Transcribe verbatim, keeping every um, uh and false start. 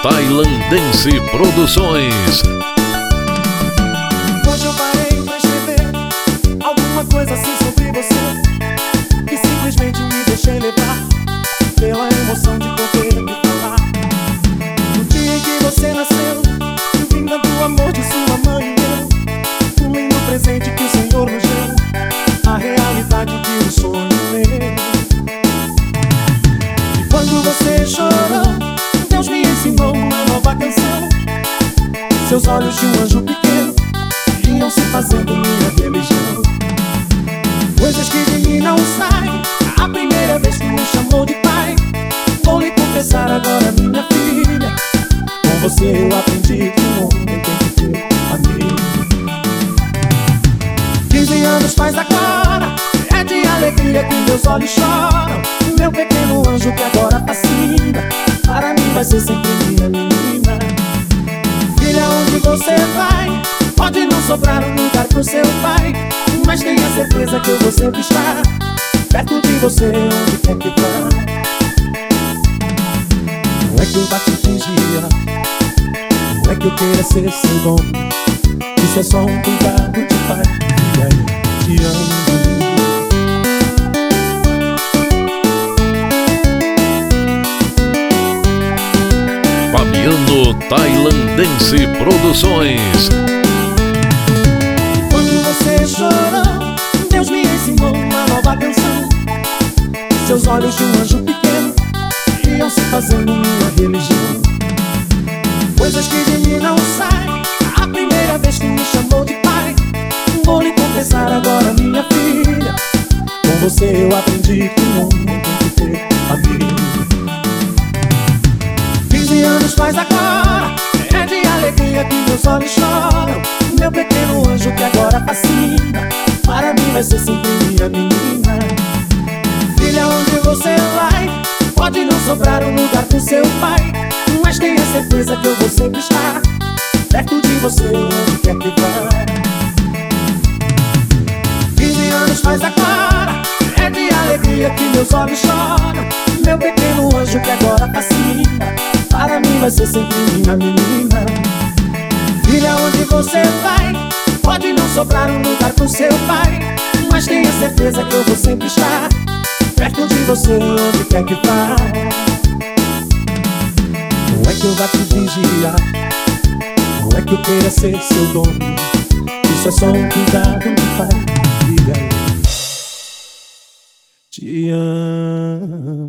Tailandense Produções. Hoje eu parei pra escrever alguma coisa assim sobre você, que simplesmente me deixei levar pela emoção de poder me falar. No dia em que você nasceu, vinda do amor de sua mãe e eu, um lindo presente que o Senhor nos deu, a realidade de um sonho meu. E quando você chorou, Deus me ensinou uma nova canção. Seus olhos de um anjo pequeno iam se fazendo minha religião. Coisas que de mim não saem, a primeira vez que me chamou de pai. Vou lhe confessar agora, minha filha, com você eu aprendi que um homem tem que ter família. Quinze anos faz agora, é de alegria que meus olhos choram. Meu pequeno anjo que agora fascina, para mim vai ser sempre minha menina. Filha, onde você vai, pode não sobrar um lugar pro seu pai, mas tenha certeza que eu vou sempre estar perto de você onde quer que vá. Não é que eu vá te fingir, não é que eu queira ser seu dono, isso é só um cuidado de pai. Filha, eu te amo. Fabiano Tailandense Produções. Quando você chorou, Deus me ensinou uma nova canção. Seus olhos de um anjo pequeno iam se fazendo minha religião. Coisas que de mim não saem, a primeira vez que me chamou de pai. Vou lhe confessar agora, minha filha, com você eu aprendi que um homem tem que ter família. Quinze anos faz agora, é de alegria que meus olhos choram. Meu pequeno anjo que agora fascina, para mim vai ser sempre minha menina. Filha, onde você vai, pode não sobrar um lugar pro seu pai, mas tenha certeza que eu vou sempre estar perto de você onde quer que vá. Quinze anos faz agora, é de alegria que meus olhos choram. Meu pequeno anjo que agora fascina, para mim vai ser sempre minha menina. Filha, onde você vai, pode não sobrar um lugar pro seu pai, mas tenha certeza que eu vou sempre estar perto de você onde quer que vá. Não é que eu vá te vigiar, não é que eu queira ser seu dono, isso é só um cuidado de pai. Filha, eu te amo.